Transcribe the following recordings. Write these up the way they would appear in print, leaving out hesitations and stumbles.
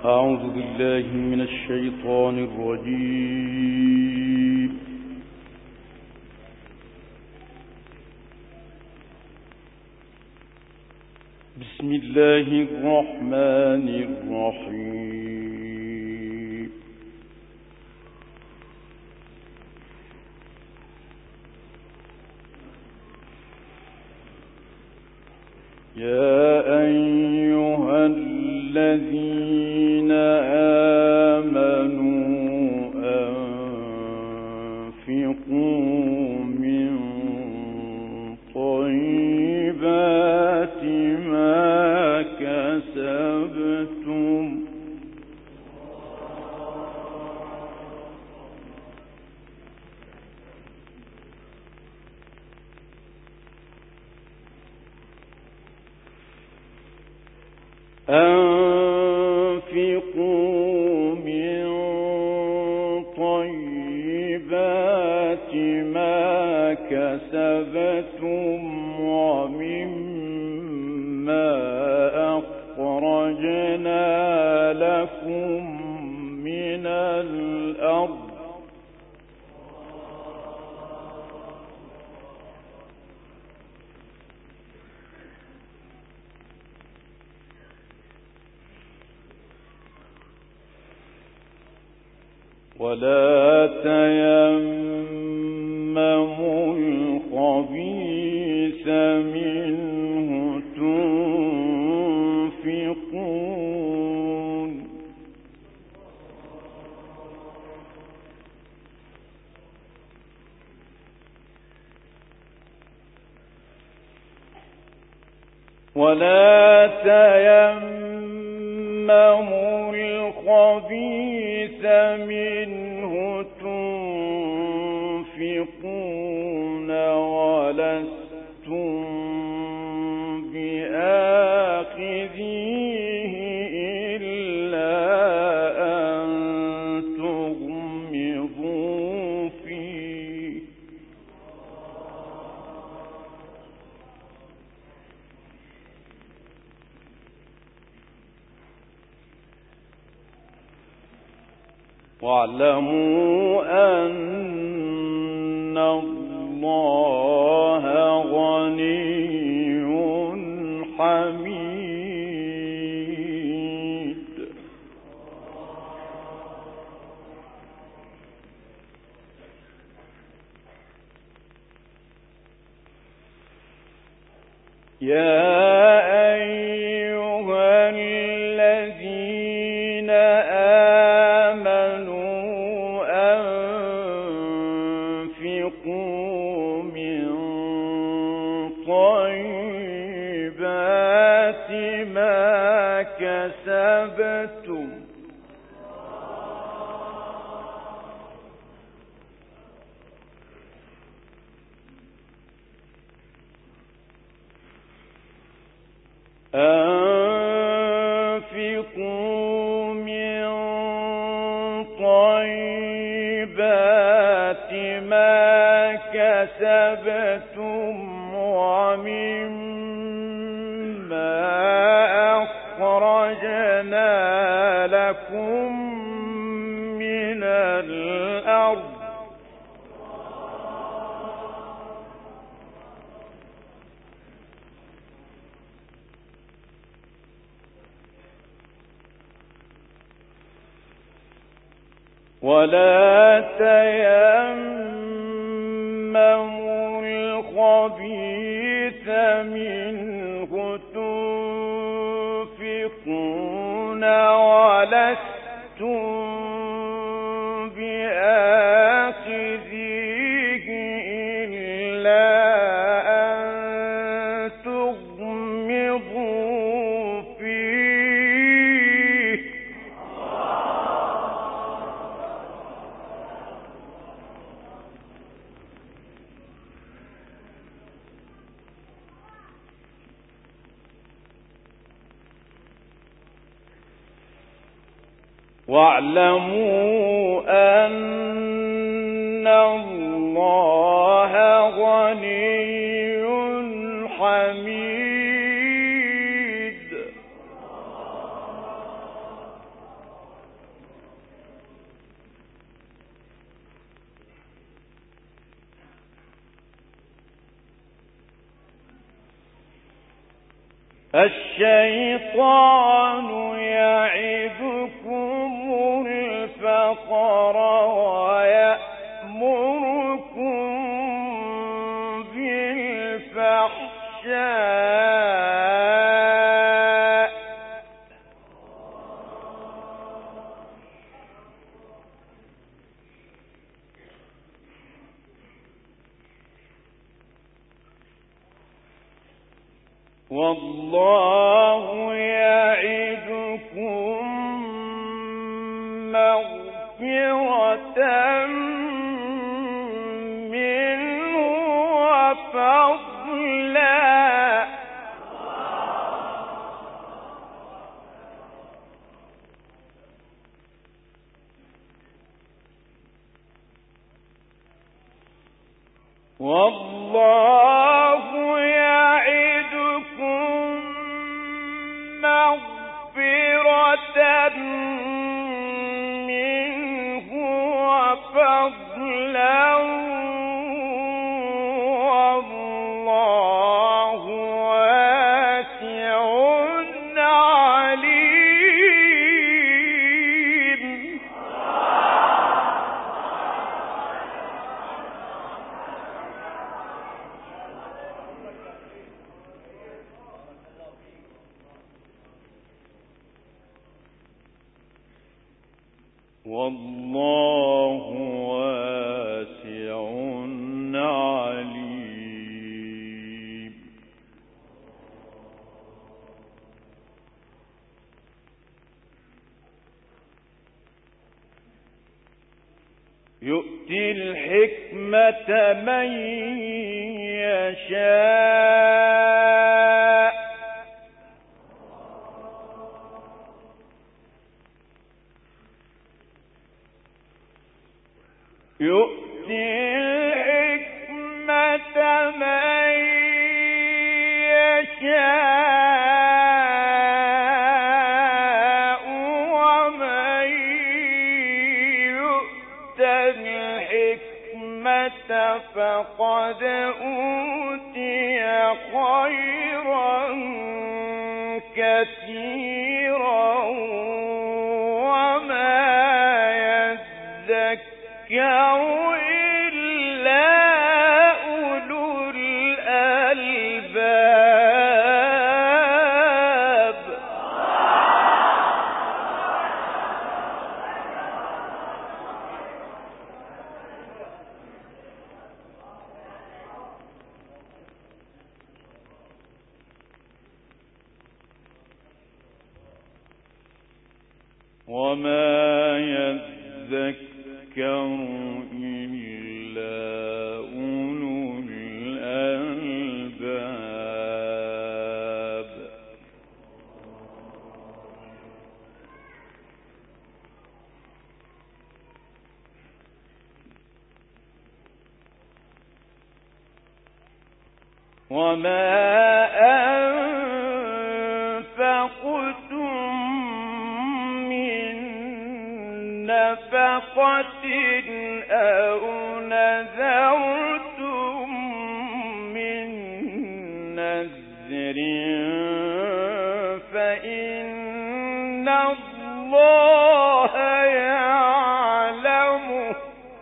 أعوذ بالله من الشيطان الرجيم. بسم الله الرحمن الرحيم. يا أيها الذين آمنوا أنفقوا من طيبات ما كسبتم ومما أخرجنا لكم من الأرض ولا تيمموا الخبيث منه تنفقون ولستم بآخذيه إلا أن تغمضوا فيه واعلموا أن الله غني حميد. يا أيها الذين آمنوا أنفقوا من طيبات ما كسبتم ومما أخرجنا لكم من الأرض ولا تيمموا الخبيث منه تنفقون ولستم بآخذيه إلا أن تغمضوا فيه واعلموا أن الله غني حميد. الشيطان يعدكم الفقر ويأمركم بالفحشاء والله يعدكم مغفرة منه وفضلا والله يعدكم مغفرة منه وفضلا والله واسع عليم والله واسع عليم يؤتي الحكمة من يشاء يؤتي الحكمة من يشاء ومن يؤت الحكمة فقد أوتي خيرا كثيرا وما يذكر إلا أولو الألباب وما يذكر إلا أولو الألباب وما أنفقتم من نفقة أو نذرتم من نذر فإن الله يعلمه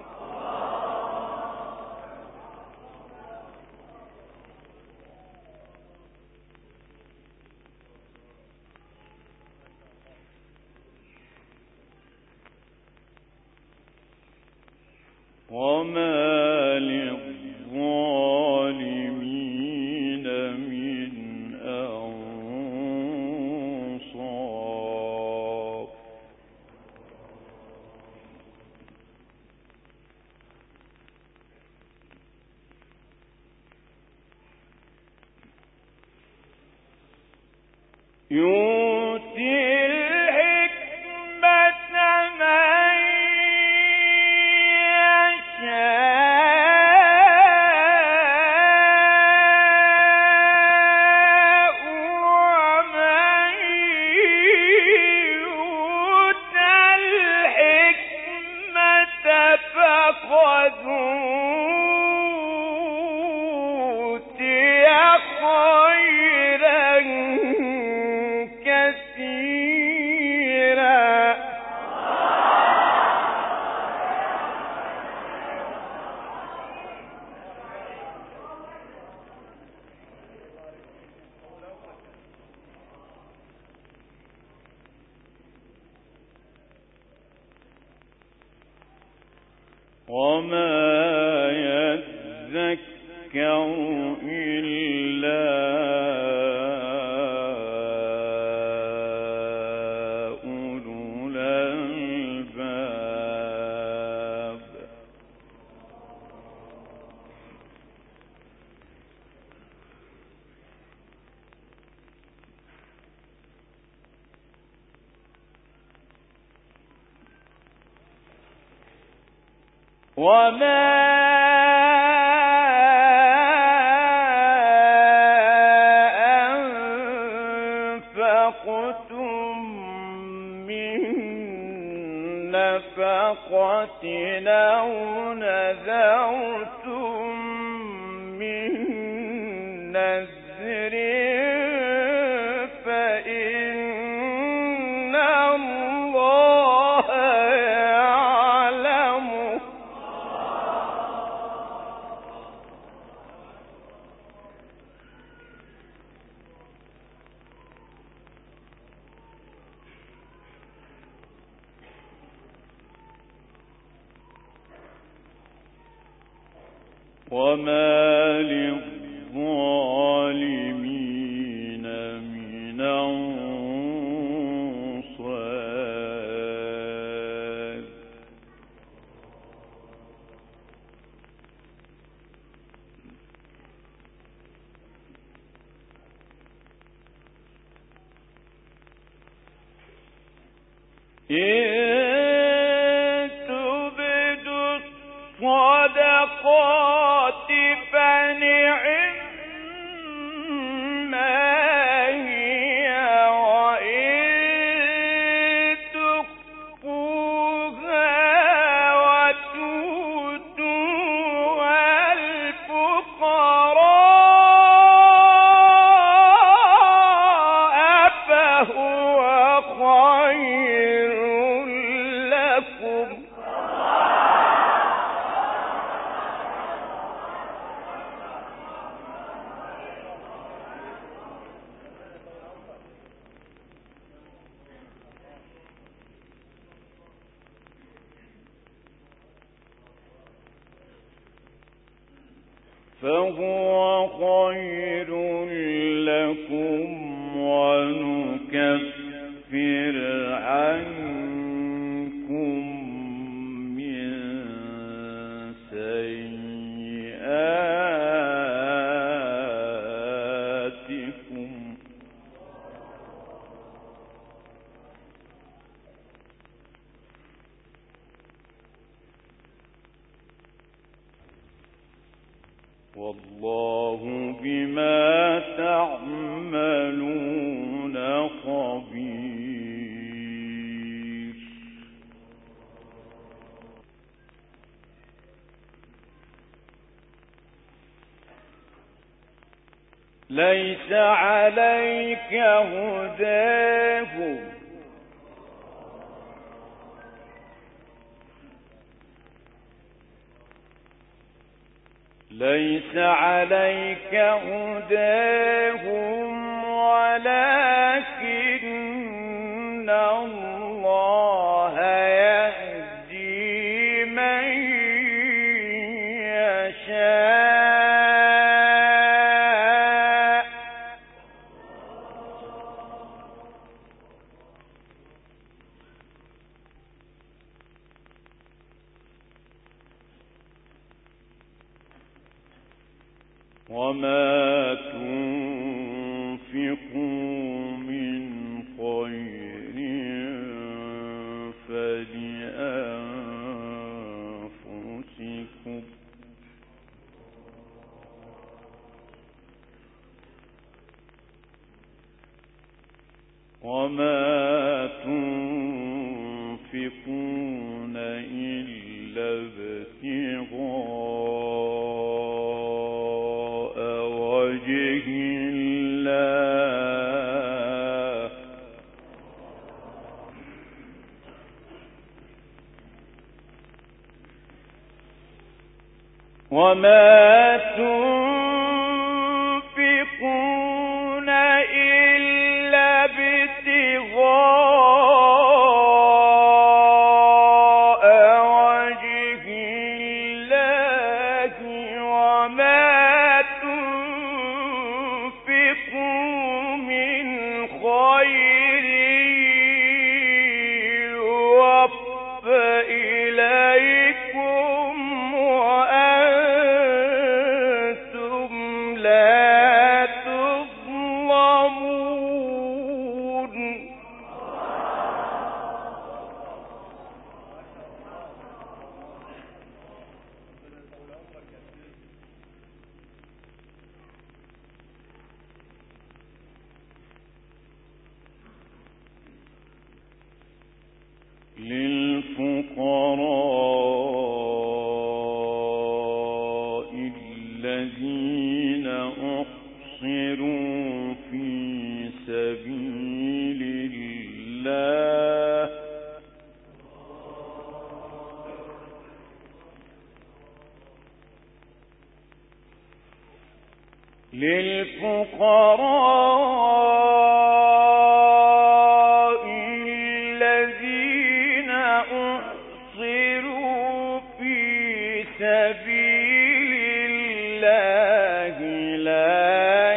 وما للظالمين من أنصار يؤتي الحكمة من يشاء ومن يؤت الحكمة فقد أوتي خيرا وما يذكر إلا أولو الألباب. وما أنفقتم من نفقة أو نذرتم من نذر فإن الله يعلمه. وما للظالمين من أنصار. إن تبدوا الصدقات فنعما هي، وإن تخفوها وتؤتوها الفقراء فهو خير لكم. فهو خير لكم ونكفر عنكم من سيئاتكم. والله بما تعملون خبير. ليس عليك هداهم ليس عليك هداهم ولكن الله يهدي من يشاء. وما تنفقوا من خير فلأنفسكم. وما تنفقون إلا ابتغاء وجه الله. وما تنفقون إلا ابتغاء وجه للفقراء الذين أحصروا في سبيل الله لا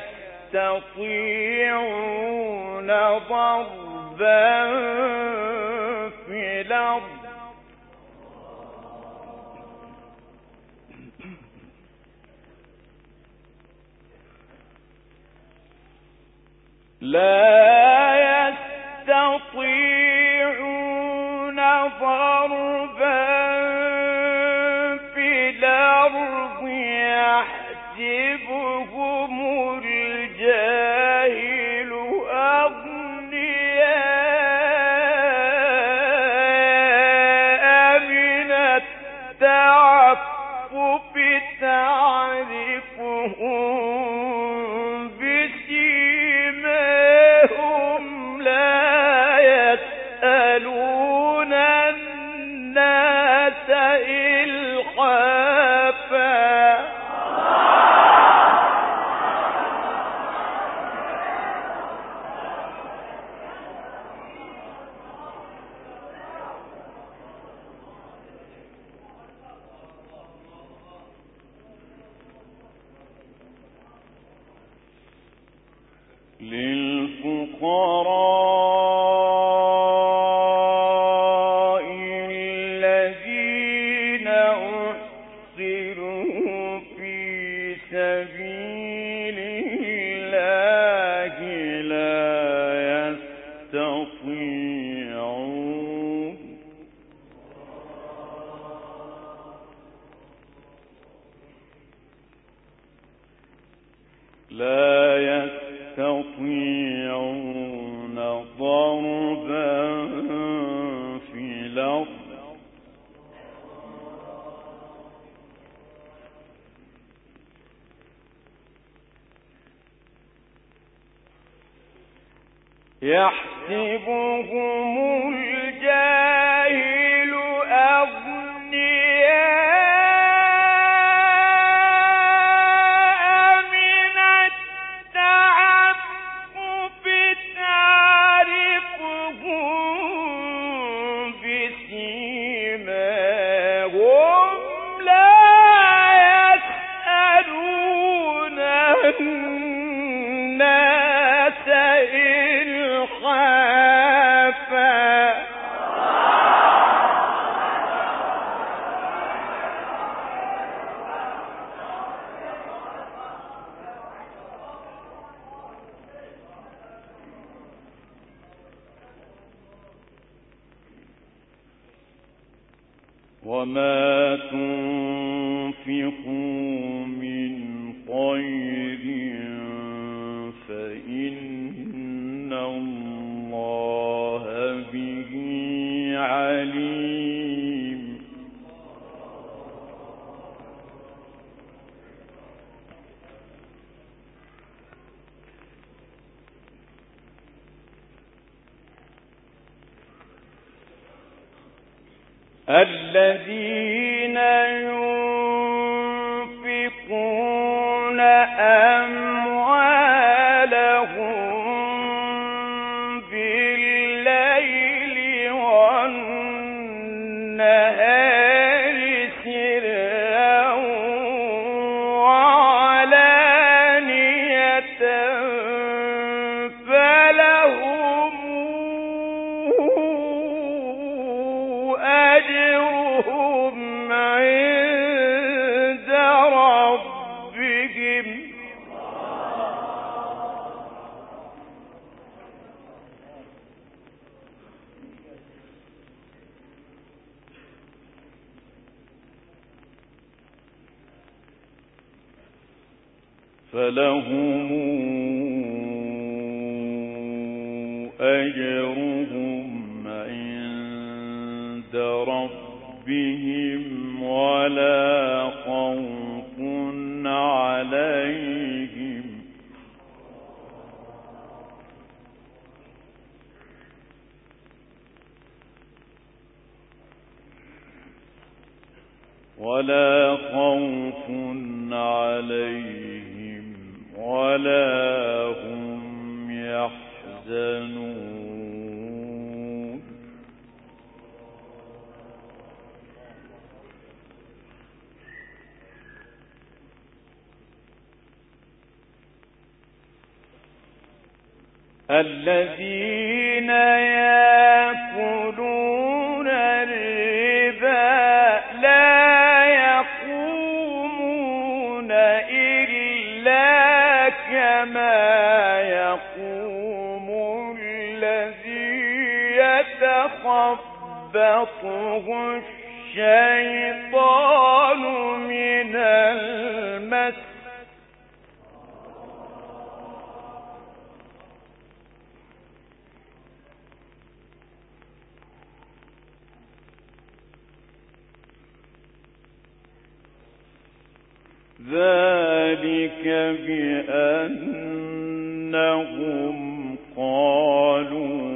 يستطيعون ضربا في الأرض يحسبهم الجاهل أغنياء من التعفف تعرفهم بسيماهم لا يسألون الناس إلحافا للفقراء الذين أحصروا في سبيل الله لا يستطيعون ضربا في الأرض يحسبهم الجاهل أغنياء من التعفف تعرفهم بسيماهم لا يسألون الناس إلحافا وما تنفقوا من خير فإن الله به عليم الذين ينفقون أموالهم بالليل والنهار سرا وعلانية فلهم أجرهم عند ربهم فلهم أجرهم عند ربهم ولا خوف عليهم ولا هم يحزنون. الذين يأكلون الربا لا يقومون إلا كما يقوم الذي يتخبطه الشيطان من المس. ذلك بأنهم قالوا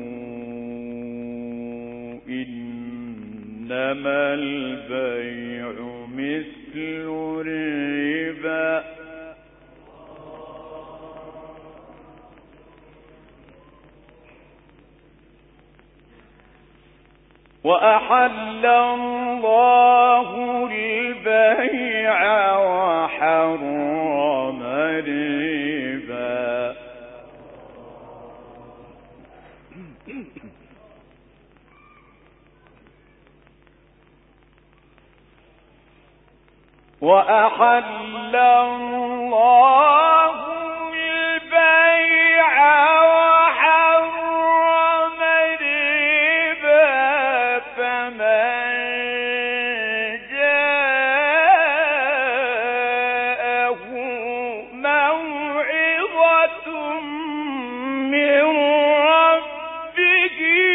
إنما البيع مثل الربا وأحل الله البيع وحرم الربا وأحل الله البيع وحرم الربا فمن جاءه موعظة من ربه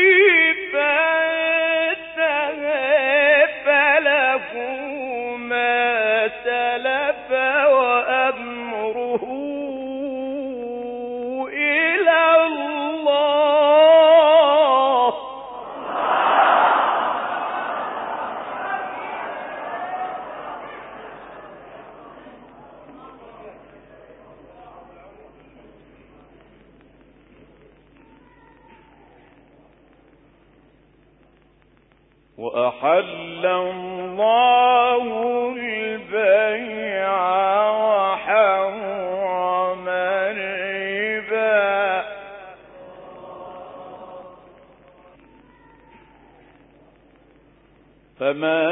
فانتهى فله ما سلف وأمره إلى الله. وأحل الله البيع وحرم الربا فمن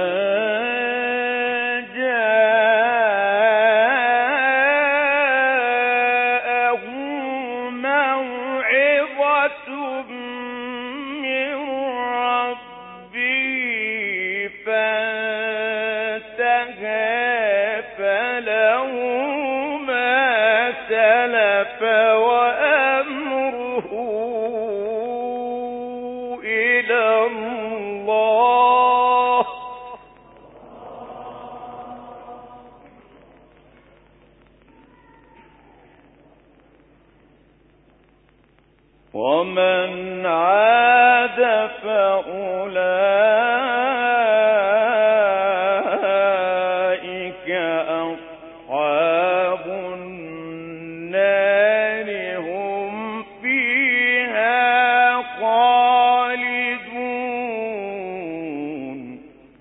جاءه موعظة من ربه فانتهى فله ما سلف وأمره إلى الله. ومن عاد فأولئك أصحاب النار هم فيها خالدون.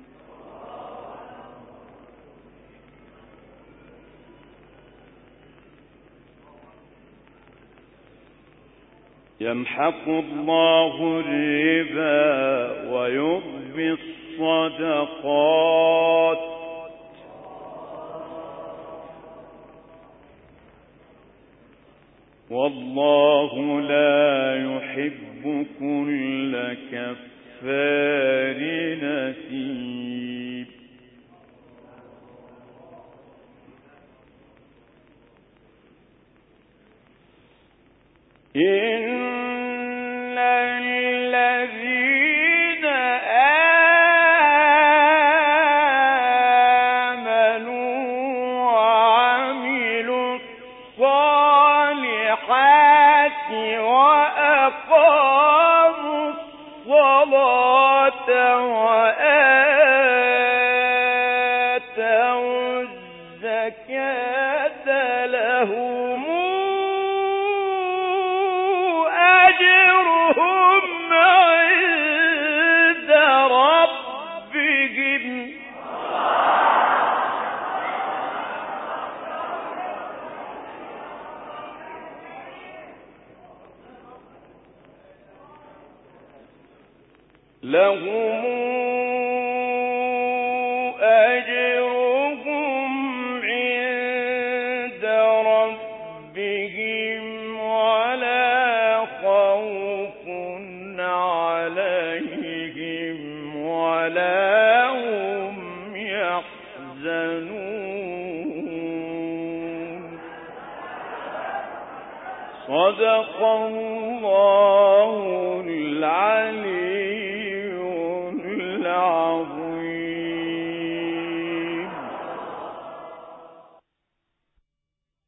يمحق الله الربا ويربي الصدقات والله لا يحب كل كفار نثيم. إن الذين آمنوا وعملوا الصالحات وأقاموا الصلاة وآتوا الزكاة لهم لهم أجرهم عند ربهم ولا خوف عليهم ولا هم يحزنون. صدق الله